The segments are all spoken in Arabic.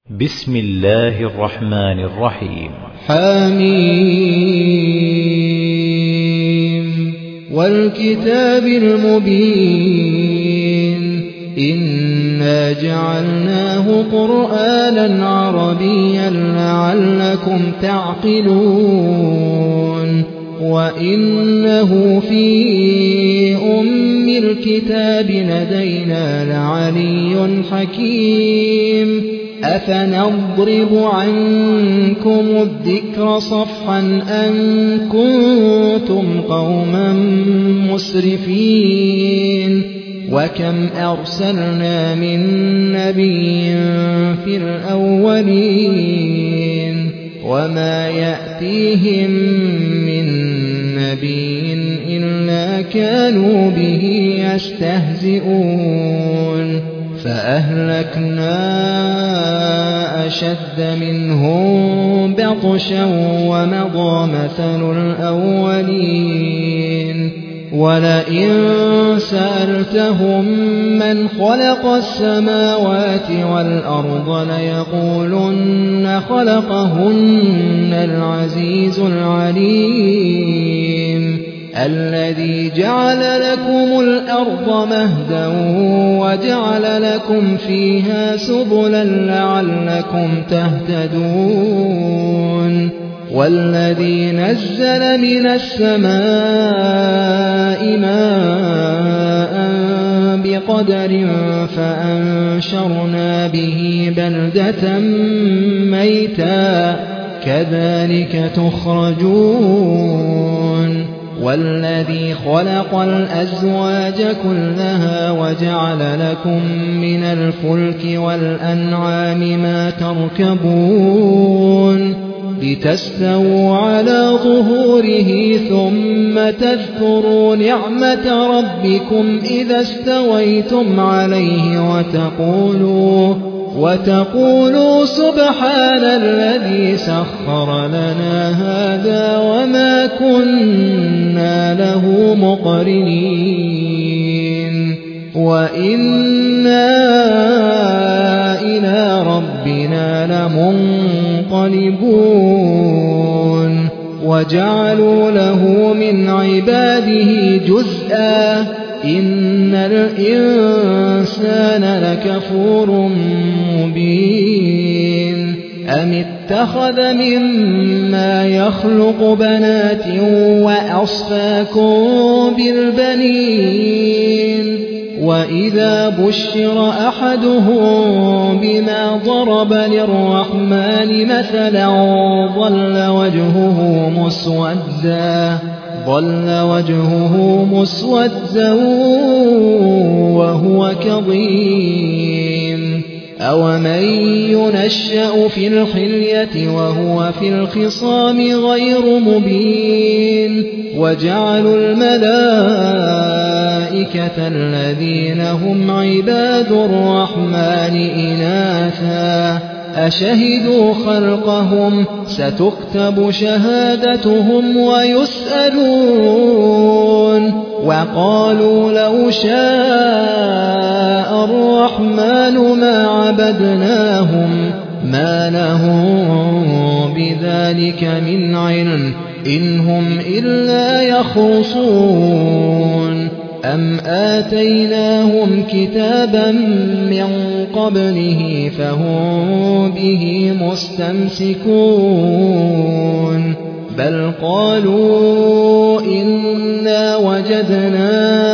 بسم الله الرحمن الرحيم. حميم والكتاب المبين إنا جعلناه قرآنا عربيا لعلكم تعقلون وإنه في أم الكتاب لدينا لعلي حكيم أفنضرب عنكم الذكر صفحا أن كنتم قوما مسرفين وكم أرسلنا من نبي في الأولين وما يأتيهم من نبي إلا كانوا به يستهزئون فأهلكنا أشد منهم بطشا ومضى مثل الأولين ولئن سألتهم من خلق السماوات والأرض ليقولن خلقهن العزيز العليم الذي جعل لكم الأرض مهدا وجعل لكم فيها سبلا لعلكم تهتدون والذي نزل من السماء ماء بقدر فأنشرنا به بلدة ميتا كذلك تخرجون والذي خلق الأزواج كلها وجعل لكم من الفلك والأنعام ما تركبون لتستووا على ظهوره ثم تذكروا نعمة ربكم إذا استويتم عليه وتقولوا سبحان الذي سخر لنا هذا وما كنا له مقرنين وإنا إلى ربنا لمنقلبون وجعلوا له من عباده جزءا إن الإنسان لكفور مبين أم اتخذ مما يخلق بنات وأصفاكم بالبنين وإذا بشر أحدهم بما ضرب للرحمن مثلا ظل وجهه مسودا وهو كظيم أومن ينشأ في الحلية وهو في الخصام غير مبين وجعلوا الملائكة الذين هم عباد الرحمن إناثا أشهدوا خلقهم ستكتب شهادتهم ويسألون وقالوا لو شاء الرحمن ما عبدناهم ما لهم بذلك من علم إن هم إلا يخرصون أم آتيناهم كتابا من قبله فهم به مستمسكون بل قالوا إنا وجدنا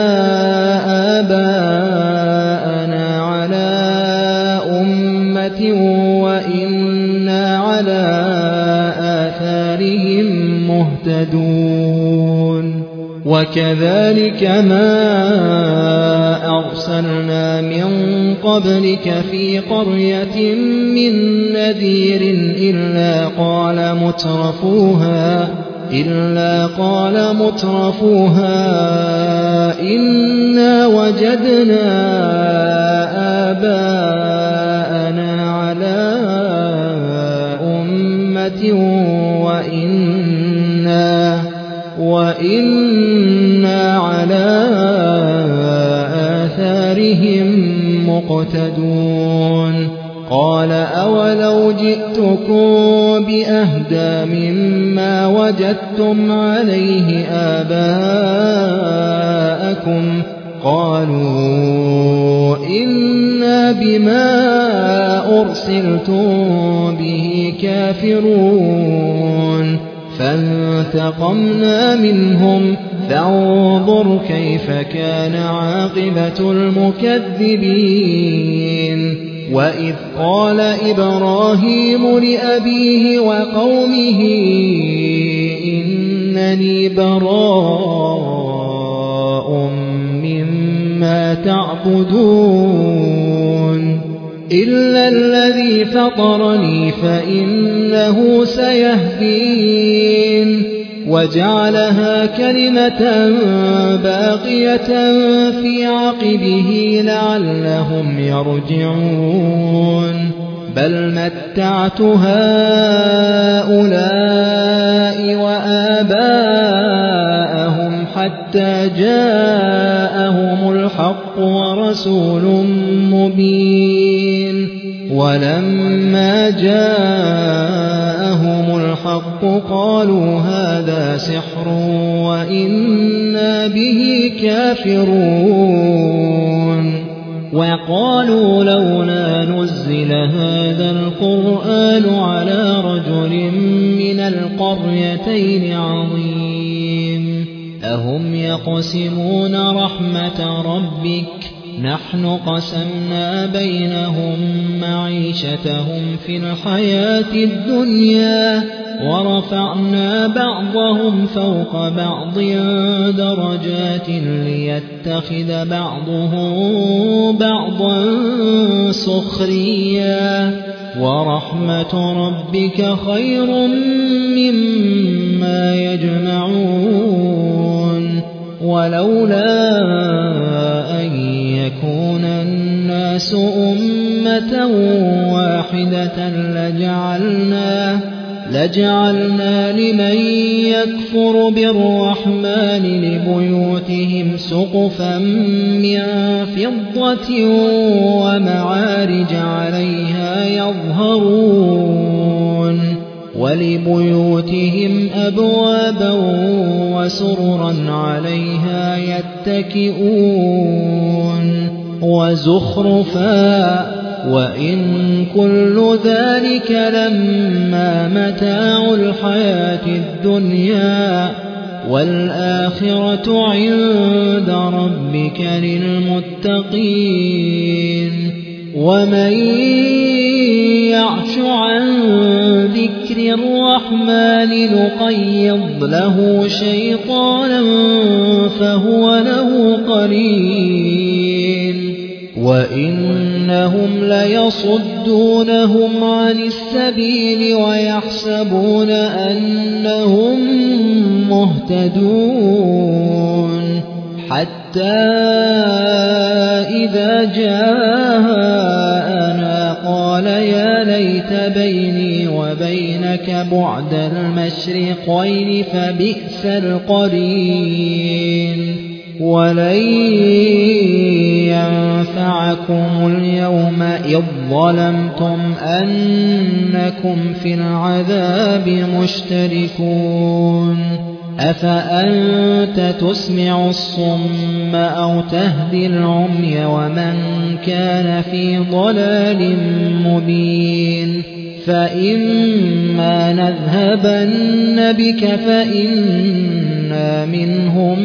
آباءنا على أمة وإنا على آثارهم مهتدون وكذلك ما أرسلنا من قبلك في قرية من نذير إلا قال مترفوها إنا وجدنا آباءنا على أمة وإنا على آثارهم مقتدون قال أولو جئتكم بأهدى مما وجدتم عليه آباءكم قالوا إنا بما أرسلتم به كافرون فانتقمنا منهم فانظر كيف كان عاقبة المكذبين وإذ قال إبراهيم لأبيه وقومه إنني براء مما تعبدون إلا الذي فطرني فإنه سيهدين وجعلها كلمة باقية في عقبه لعلهم يرجعون بل متعت هؤلاء وآباءهم حتى جاءهم الحق ورسول مبين ولما جاءهم الحق قالوا هذا سحر وإنا به كافرون وقالوا لولا نزل هذا القرآن على رجل من القريتين عظيم أهم يقسمون رحمة ربك نحن قسمنا بينهم معيشتهم في الحياة الدنيا ورفعنا بعضهم فوق بعض درجات ليتخذ بعضهم بعضا سخريا ورحمة ربك خير مما يجمعون ولولا أن يكون الناس أمة واحدة لجعلنا لمن يكفر بالرحمن لبيوتهم سقفا من فضة ومعارج عليها يظهرون ولبيوتهم أبوابا وسررا عليها يتكئون وزخرفا وإن كل ذلك لما متاع الحياة الدنيا والآخرة عند ربك للمتقين ومن يعش عن ذكر الرحمن نقيض له شيطانا فهو له قرين وإنهم ليصدونهم عن السبيل ويحسبون أنهم مهتدون حتى إذا جاءنا قال يا ليت بيني وبينك بعد المشرقين فبئس القرين ولن ينفعكم اليوم إذ ظلمتم أنكم في العذاب مشتركون أفأنت تسمع الصم أو تهدي العمي ومن كان في ضلال مبين فإما نذهبن بك فإنا منهم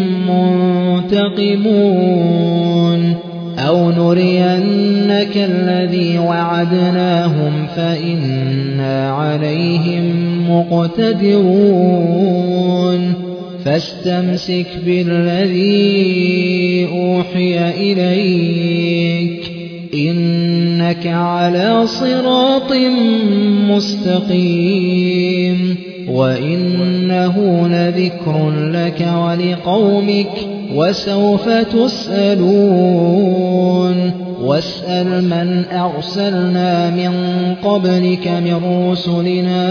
منتقمون أو نرينك الذي وعدناهم فإنا عليهم مقتدرون فاستمسك بالذي أوحي إليك إنك على صراط مستقيم وإنه لذكر لك ولقومك وسوف تسألون واسأل من أرسلنا من قبلك من رسلنا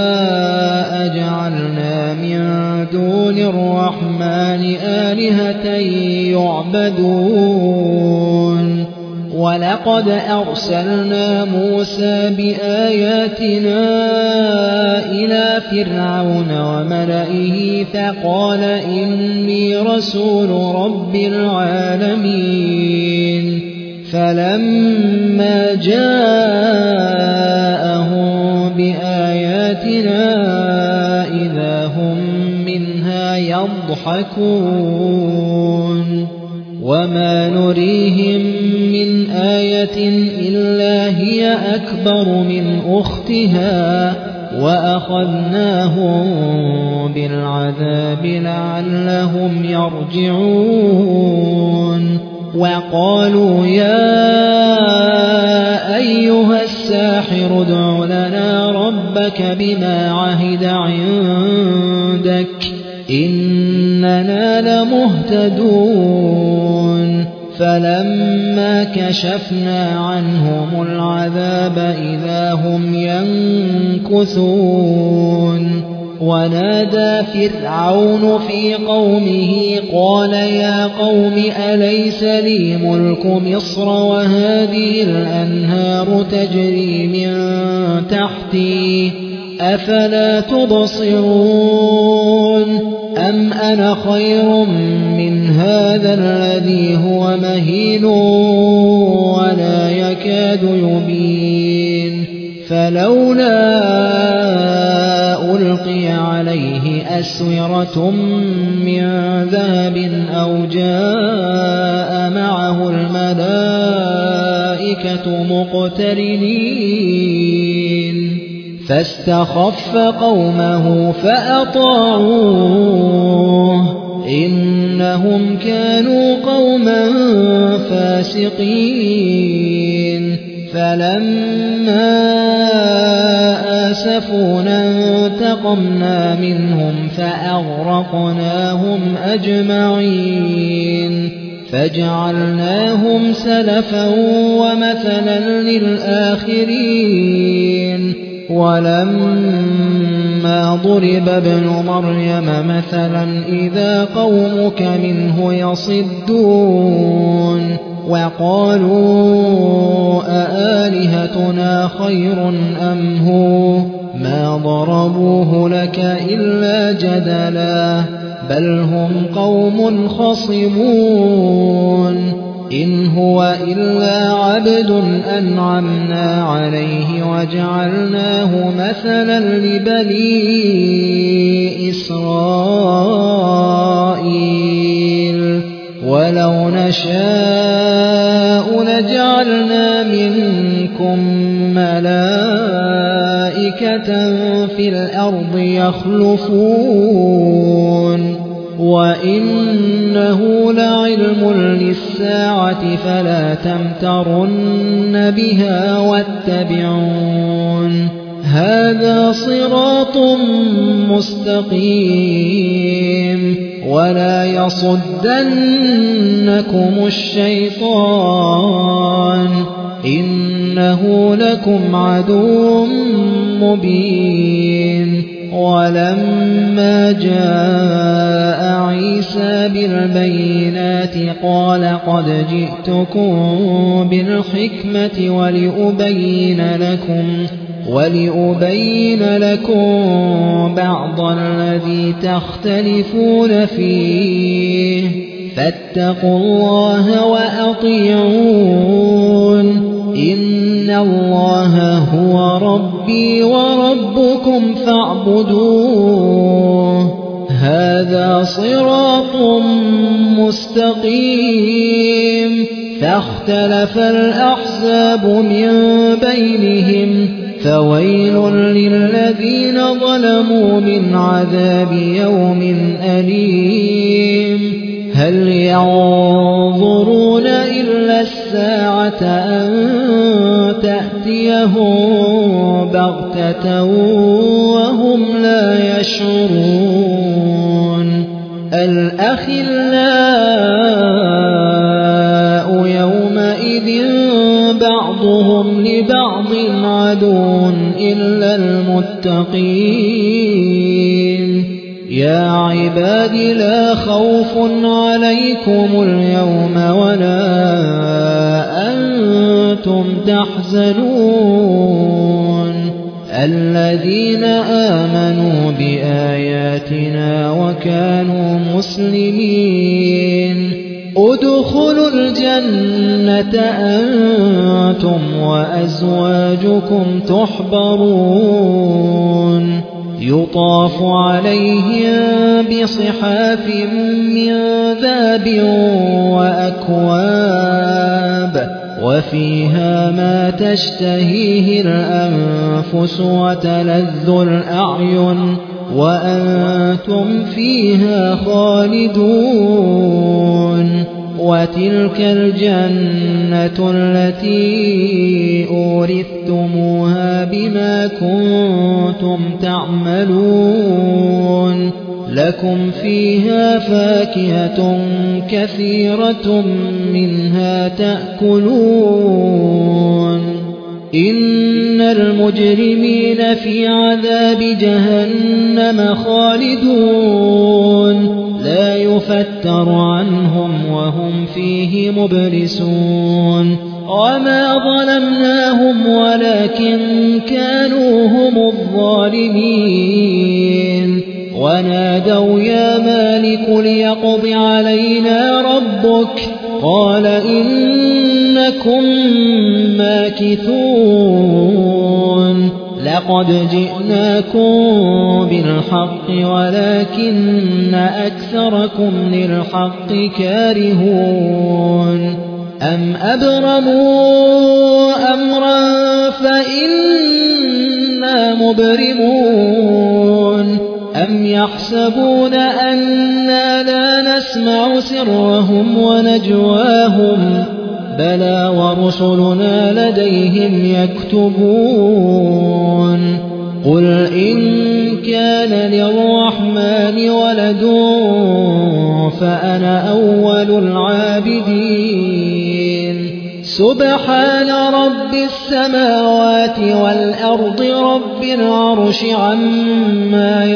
أجعلنا من دون الرحمن آلهة يعبدون ولقد أرسلنا موسى بآياتنا إلى فرعون وملئه فقال إني رسول رب العالمين فلما جاءهم بآياتنا إذا هم منها يضحكون وما نريهم من آية إلا هي أكبر من أختها وأخذناهم بالعذاب لعلهم يرجعون وقالوا يا أيها الساحر ادع لنا ربك بما عهد عندك إننا لمهتدون فلما كشفنا عنهم العذاب إذا هم ينكثون ونادى فرعون في قومه قال يا قوم أليس لي ملك مصر وهذه الأنهار تجري من تحتي أفلا تبصرون أم أنا خير من هذا الذي هو مهين ولا يكاد يبين فلولا ألقي عليه أسورة من ذهب أو جاء معه الملائكة مقترنين فاستخف قومه فأطاعوه إنهم كانوا قوما فاسقين فلما آسفونا انتقمنا منهم فأغرقناهم أجمعين فجعلناهم سلفا ومثلا للآخرين ولما ضرب ابن مريم مثلا إذا قومك منه يصدون وقالوا أآلهتنا خير أم هو ما ضربوه لك إلا جدلا بل هم قوم خصمون إن هو إلا عبد أنعمنا عليه وجعلناه مثلا لبني إسرائيل ولو نشاء لجعلنا منكم ملائكة في الأرض يخلفون وإنه لعلم للساعة فلا تمترن بها واتبعون هذا صراط مستقيم ولا يصدنكم الشيطان إنه لكم عدو مبين ولما جاء عيسى بالبينات قال قد جئتكم بالحكمة ولأبين لكم بعض الذي تختلفون فيه فاتقوا الله وأطيعون إن الله هو ربي وربكم فاعبدوه هذا صراط مستقيم فاختلف الأحزاب من بينهم فويل للذين ظلموا من عذاب يوم أليم هل ينظرون إلا الساعة أن تأتيهم بغتة وهم لا يشعرون الأخلاء يومئذ بعضهم لبعض عدو إلا المتقين يا عباد لا خوف عليكم اليوم ولا أنتم تحزنون الذين آمنوا بآياتنا وكانوا مسلمين ادخلوا الجنة أنتم وأزواجكم تحبرون يطاف عليهم بصحاف من ذهب وأكواب وفيها ما تشتهيه الأنفس وتلذ الأعين وأنتم فيها خالدون وتلك الجنة التي أورثتموها بما كنتم تعملون لكم فيها فاكهة كثيرة منها تأكلون إن المجرمين في عذاب جهنم خالدون لا يفتر عنهم وهم فيه مبلسون وما ظلمناهم ولكن كانوا هم الظالمين ونادوا يا مالك ليقض علينا ربك قال إنكم ماكثون لقد جئناكم بالحق ولكن أكثركم للحق كارهون أم أبرموا أمرا فإنا مبرمون أم يحسبون أننا لا نسمع سرهم ونجواهم بلى ورسلنا لديهم يكتبون قل إن كان للرحمن ولد فأنا أول العابدين سبحان رب السماوات والأرض رب العرش عما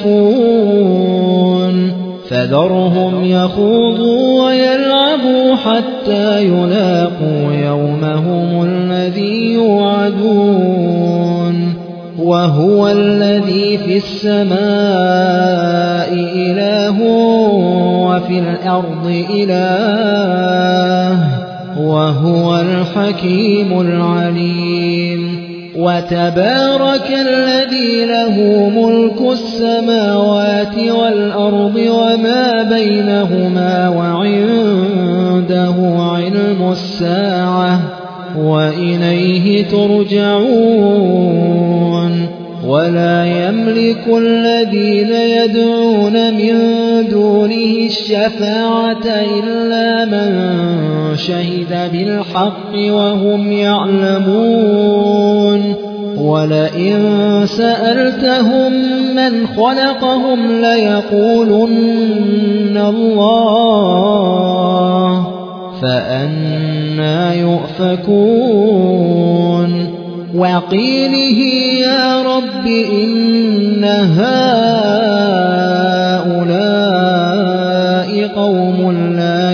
يصفون فذرهم يخوضوا ويلعبوا حتى يلاقوا يومهم الذي يوعدون وهو الذي في السماء إله وفي الأرض إله وهو الحكيم العليم وتبارك الذي له ملك السماوات والأرض وما بينهما وعنده علم الساعة وإليه ترجعون ولا يملك الذين يدعون من دونه الشفاعة إلا من شهد بالحق وهم يعلمون ولئن سألتهم من خلقهم ليقولن الله فأنى يؤفكون وقيله يا رب إن هؤلاء قوم لا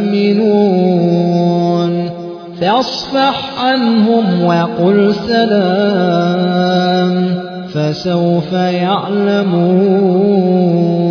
يؤمنون فاصفح عنهم وقل سلام فسوف يعلمون